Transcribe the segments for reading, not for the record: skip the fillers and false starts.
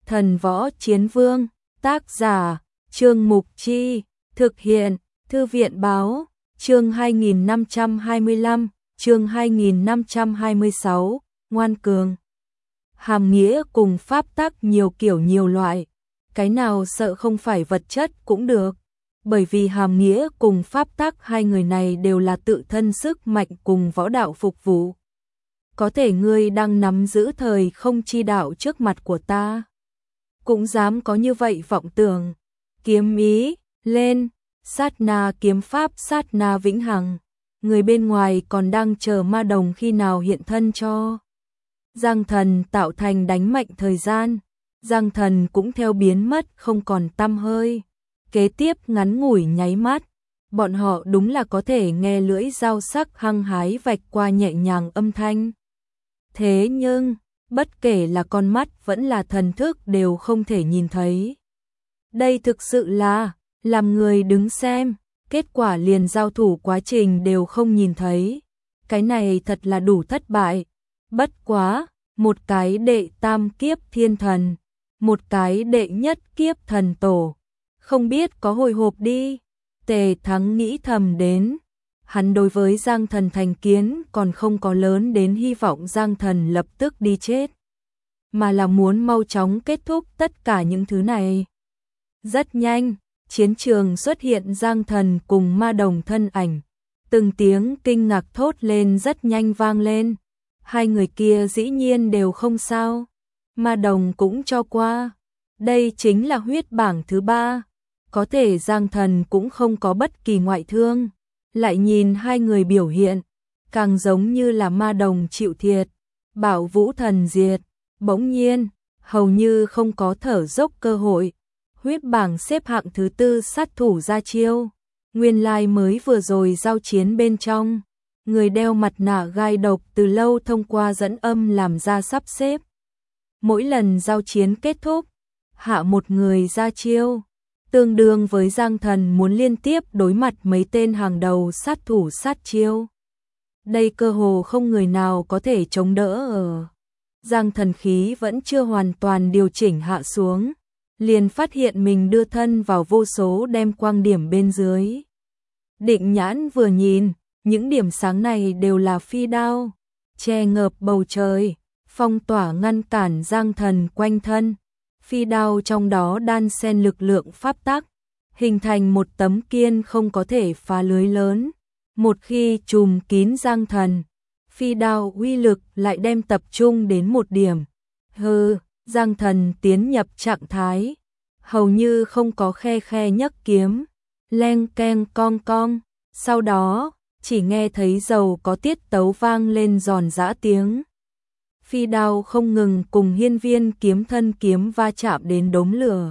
Thần Võ Chiến Vương, tác giả, Trương Mục Chi, thực hiện, Thư viện Báo, chương 2525, chương 2526, Ngoan Cường. Hàm nghĩa cùng pháp tắc nhiều kiểu nhiều loại, cái nào sợ không phải vật chất cũng được, bởi vì hàm nghĩa cùng pháp tắc hai người này đều là tự thân sức mạnh cùng võ đạo phục vụ. Có thể ngươi đang nắm giữ thời không chi đạo trước mặt của ta, cũng dám có như vậy vọng tưởng. Kiếm ý, lên, sát na kiếm pháp sát na vĩnh hằng, người bên ngoài còn đang chờ ma đồng khi nào hiện thân cho. Giang Thần tạo thành đánh mạnh thời gian, Giang Thần cũng theo biến mất không còn tăm hơi. Kế tiếp ngắn ngủi nháy mắt, bọn họ đúng là có thể nghe lưỡi dao sắc hăng hái vạch qua nhẹ nhàng âm thanh. Thế nhưng, bất kể là con mắt vẫn là thần thức đều không thể nhìn thấy. Đây thực sự là, làm người đứng xem, kết quả liền giao thủ quá trình đều không nhìn thấy. Cái này thật là đủ thất bại. Bất quá, một cái đệ tam kiếp thiên thần, một cái đệ nhất kiếp thần tổ. Không biết có hồi hộp đi. Tề Thắng nghĩ thầm đến. Hắn đối với Giang Thần thành kiến còn không có lớn đến hy vọng Giang Thần lập tức đi chết, mà là muốn mau chóng kết thúc tất cả những thứ này. Rất nhanh, chiến trường xuất hiện Giang Thần cùng ma đồng thân ảnh. Từng tiếng kinh ngạc thốt lên rất nhanh vang lên. Hai người kia dĩ nhiên đều không sao. Ma đồng cũng cho qua. Đây chính là huyết bảng thứ 3. Có thể Giang Thần cũng không có bất kỳ ngoại thương. Lại nhìn hai người biểu hiện, càng giống như là ma đồng chịu thiệt. Bảo Vũ Thần diệt, bỗng nhiên, hầu như không có thở dốc cơ hội. Huyết bảng xếp hạng thứ 4 sát thủ ra chiêu. Nguyên lai mới vừa rồi giao chiến bên trong, người đeo mặt nạ gai độc từ lâu thông qua dẫn âm làm ra sắp xếp. Mỗi lần giao chiến kết thúc, hạ một người ra chiêu, tương đương với Giang Thần muốn liên tiếp đối mặt mấy tên hàng đầu sát thủ sát chiêu. Đây cơ hồ không người nào có thể chống đỡ ở. Giang Thần khí vẫn chưa hoàn toàn điều chỉnh hạ xuống, liền phát hiện mình đưa thân vào vô số đem quang điểm bên dưới. Định nhãn vừa nhìn, những điểm sáng này đều là phi đao, che ngợp bầu trời, phong tỏa ngăn cản Giang Thần quanh thân. Phi đao trong đó đan xen lực lượng pháp tắc, hình thành một tấm kiên không có thể phá lưới lớn. Một khi trùm kín Giang Thần, phi đao uy lực lại đem tập trung đến một điểm. Giang Thần tiến nhập trạng thái, hầu như không có khe khe nhấc kiếm, leng keng cong cong, sau đó chỉ nghe thấy dầu có tiết tấu vang lên giòn giã tiếng. Phi đao không ngừng cùng hiên viên kiếm thân kiếm va chạm đến đốm lửa.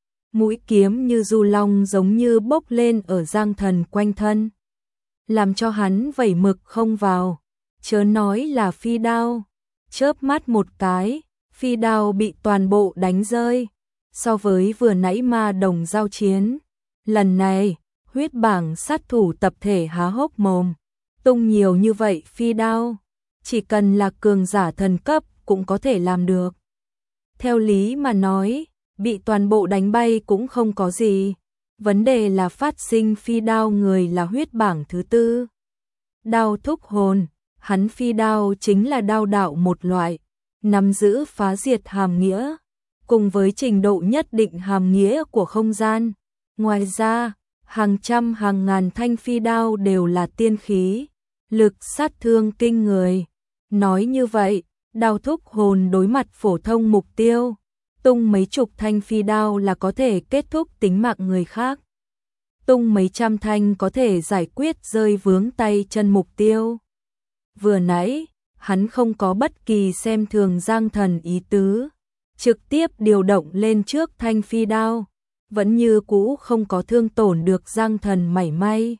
Mũi kiếm như du long giống như bốc lên ở Giang Thần quanh thân, làm cho hắn vẩy mực không vào, chớ nói là phi đao. Chớp mắt một cái, phi đao bị toàn bộ đánh rơi. So với vừa nãy ma đồng giao chiến, lần này, huyết bảng sát thủ tập thể há hốc mồm. Tung nhiều như vậy phi đao, chỉ cần là cường giả thần cấp cũng có thể làm được. Theo lý mà nói, bị toàn bộ đánh bay cũng không có gì. Vấn đề là phát sinh phi đao người là huyết bảng thứ 4. Đao thúc hồn, hắn phi đao chính là đao đạo một loại, nắm giữ phá diệt hàm nghĩa, cùng với trình độ nhất định hàm nghĩa của không gian. Ngoài ra, hàng trăm hàng ngàn thanh phi đao đều là tiên khí, lực sát thương kinh người. Nói như vậy, đao thúc hồn đối mặt phổ thông mục tiêu, tung mấy chục thanh phi đao là có thể kết thúc tính mạng người khác. Tung mấy trăm thanh có thể giải quyết rơi vướng tay chân mục tiêu. Vừa nãy, hắn không có bất kỳ xem thường Giang Thần ý tứ, trực tiếp điều động lên trước thanh phi đao, vẫn như cũ không có thương tổn được Giang Thần mảy may.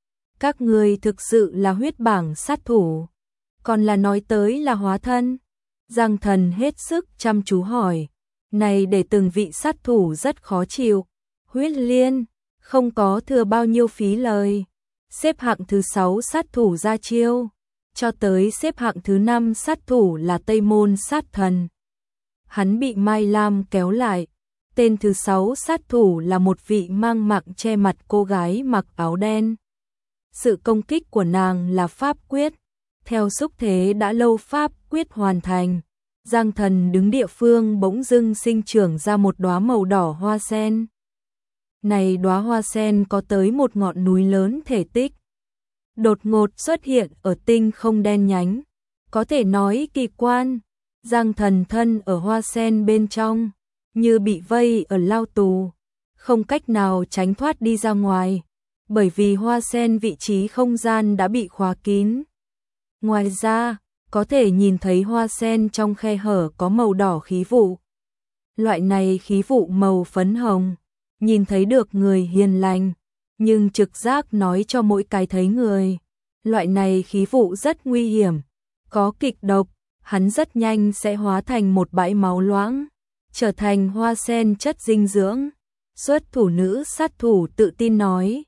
Các người thực sự là huyết bảng sát thủ, còn là nói tới là hóa thân? Giang Thần hết sức chăm chú hỏi, này để từng vị sát thủ rất khó chịu. Huyết Liên, không có thừa bao nhiêu phí lời. Xếp hạng thứ 6 sát thủ ra chiêu, cho tới xếp hạng thứ 5 sát thủ là Tây Môn sát thần. hắn bị Mai Lam kéo lại. Tên thứ 6 sát thủ là một vị mang mạng che mặt cô gái mặc áo đen. Sự công kích của nàng là pháp quyết. Theo xúc thế đã lâu pháp quyết hoàn thành, Giang Thần đứng địa phương bỗng dưng sinh trưởng ra một đóa màu đỏ hoa sen. Này đóa hoa sen có tới một ngọn núi lớn thể tích. Đột ngột xuất hiện ở tinh không đen nhánh. Có thể nói kỳ quan. Giang Thần thân ở hoa sen bên trong, như bị vây ở lao tù, không cách nào tránh thoát đi ra ngoài, bởi vì hoa sen vị trí không gian đã bị khóa kín. Ngoài ra, có thể nhìn thấy hoa sen trong khe hở có màu đỏ khí vụ. Loại này khí vụ màu phấn hồng, nhìn thấy được người hiền lành, nhưng trực giác nói cho mỗi cái thấy người. Loại này khí vụ rất nguy hiểm, có kịch độc, hắn rất nhanh sẽ hóa thành một bãi máu loãng, trở thành hoa sen chất dinh dưỡng. Xuất thủ nữ sát thủ tự tin nói,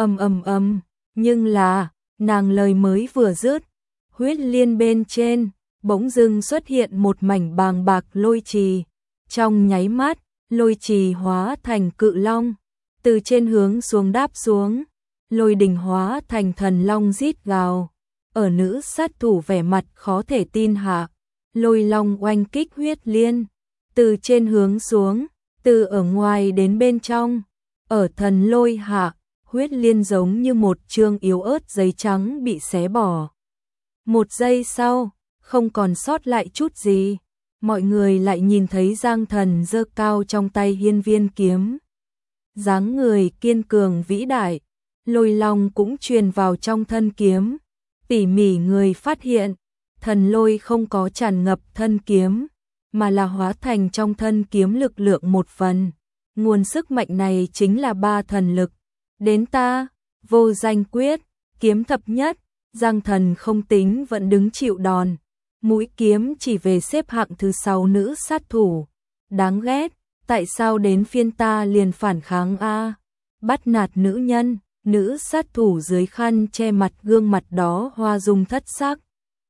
nhưng là, nàng lời mới vừa dứt, huyết liên bên trên, bỗng dưng xuất hiện một mảnh bàng bạc lôi trì. Trong nháy mắt, lôi trì hóa thành cự long, từ trên hướng xuống đáp xuống, lôi đình hóa thành thần long rít gào. Ở nữ sát thủ vẻ mặt khó thể tin hạ, lôi long oanh kích huyết liên, từ trên hướng xuống, từ ở ngoài đến bên trong, ở thần lôi hạ, huyết liên giống như một chương yếu ớt giấy trắng bị xé bỏ. Một giây sau, không còn sót lại chút gì, mọi người lại nhìn thấy Giang Thần giơ cao trong tay hiên viên kiếm. Dáng người kiên cường vĩ đại, lôi long cũng truyền vào trong thân kiếm. Tỉ mỉ người phát hiện, thần lôi không có tràn ngập thân kiếm, mà là hóa thành trong thân kiếm lực lượng một phần. Nguồn sức mạnh này chính là 3 thần lực. Đến ta, vô danh quyết, kiếm thập nhất, Giang Thần không tính vẫn đứng chịu đòn. Mũi kiếm chỉ về xếp hạng thứ 6 nữ sát thủ. Đáng ghét, tại sao đến phiên ta liền phản kháng a? Bắt nạt nữ nhân. Nữ sát thủ dưới khăn che mặt gương mặt đó hoa dung thất sắc.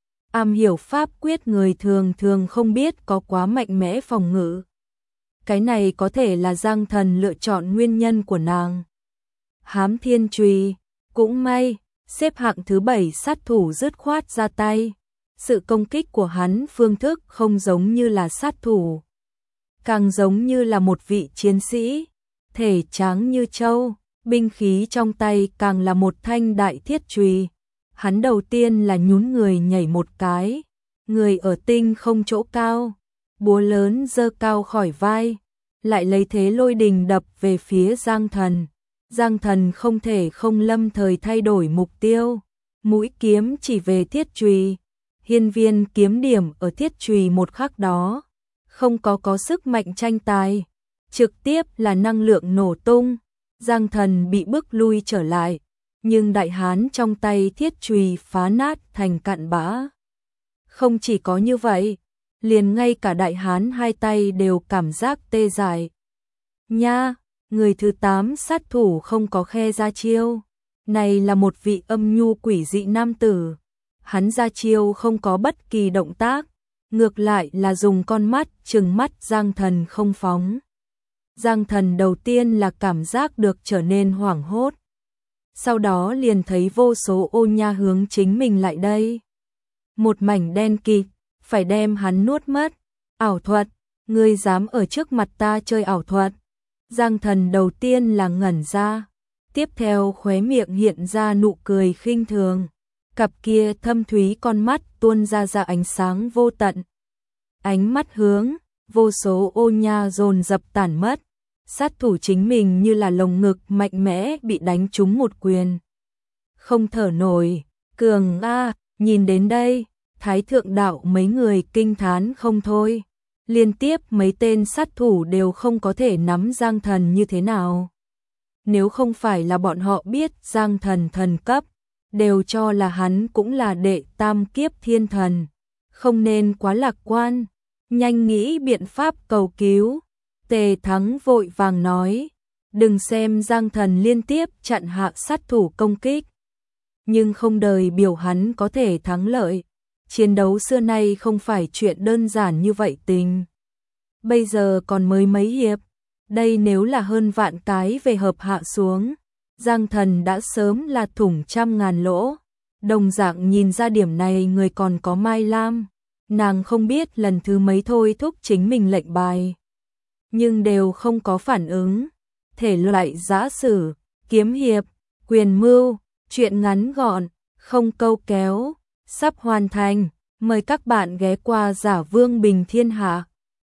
Am hiểu pháp quyết người thường thường không biết có quá mạnh mẽ phòng ngự. Cái này có thể là Giang Thần lựa chọn nguyên nhân của nàng. Hám thiên chùy, cũng may, xếp hạng thứ 7 sát thủ dứt khoát ra tay. Sự công kích của hắn phương thức không giống như là sát thủ, càng giống như là một vị chiến sĩ, thể tráng như trâu. Binh khí trong tay càng là một thanh đại thiết chùy. Hắn đầu tiên là nhún người nhảy một cái, người ở tinh không chỗ cao, búa lớn giơ cao khỏi vai, lại lấy thế lôi đình đập về phía Giang Thần. Giang Thần không thể không lâm thời thay đổi mục tiêu, mũi kiếm chỉ về thiết chùy. Hiên viên kiếm điểm ở thiết chùy một khắc đó, không có sức mạnh tranh tài, trực tiếp là năng lượng nổ tung. Giang Thần bị bức lui trở lại, nhưng đại hán trong tay thiết chùy phá nát thành cặn bã. Không chỉ có như vậy, liền ngay cả đại hán hai tay đều cảm giác tê dại. Nha, người thứ 8 sát thủ không có khe ra chiêu. Này là một vị âm nhu quỷ dị nam tử. Hắn ra chiêu không có bất kỳ động tác, ngược lại là dùng con mắt trừng mắt Giang Thần không phóng. Giang Thần đầu tiên là cảm giác được trở nên hoảng hốt. Sau đó liền thấy vô số ô nha hướng chính mình lại đây. Một mảnh đen kịt, phải đem hắn nuốt mất. Ảo thuật, ngươi dám ở trước mặt ta chơi ảo thuật. Giang Thần đầu tiên là ngẩn ra, tiếp theo khóe miệng hiện ra nụ cười khinh thường. Cặp kia thâm thúy con mắt tuôn ra ánh sáng vô tận. Ánh mắt hướng, vô số ô nha dồn dập tản mất. Sát thủ chính mình như là lồng ngực mạnh mẽ bị đánh trúng một quyền. Không thở nổi, cường a, nhìn đến đây, Thái thượng đạo mấy người kinh thán không thôi. Liên tiếp mấy tên sát thủ đều không có thể nắm Giang Thần như thế nào. Nếu không phải là bọn họ biết Giang Thần thần cấp, đều cho là hắn cũng là đệ tam kiếp thiên thần. Không nên quá lạc quan, nhanh nghĩ biện pháp cầu cứu. Tề Thắng vội vàng nói, đừng xem Giang Thần liên tiếp chặn hạ sát thủ công kích, nhưng không đời biểu hắn có thể thắng lợi. Chiến đấu xưa nay không phải chuyện đơn giản như vậy tình. bây giờ còn mới mấy hiệp, đây nếu là hơn vạn cái về hợp hạ xuống, Giang Thần đã sớm là thủng trăm ngàn lỗ. Đồng dạng nhìn ra điểm này người còn có Mai Lam, nàng không biết lần thứ mấy thôi thúc chính mình lệnh bài, nhưng đều không có phản ứng. Thể loại giã sử, kiếm hiệp, quyền mưu, truyện ngắn gọn, không câu kéo, sắp hoàn thành, mời các bạn ghé qua Giả Vương Bình Thiên Hạ.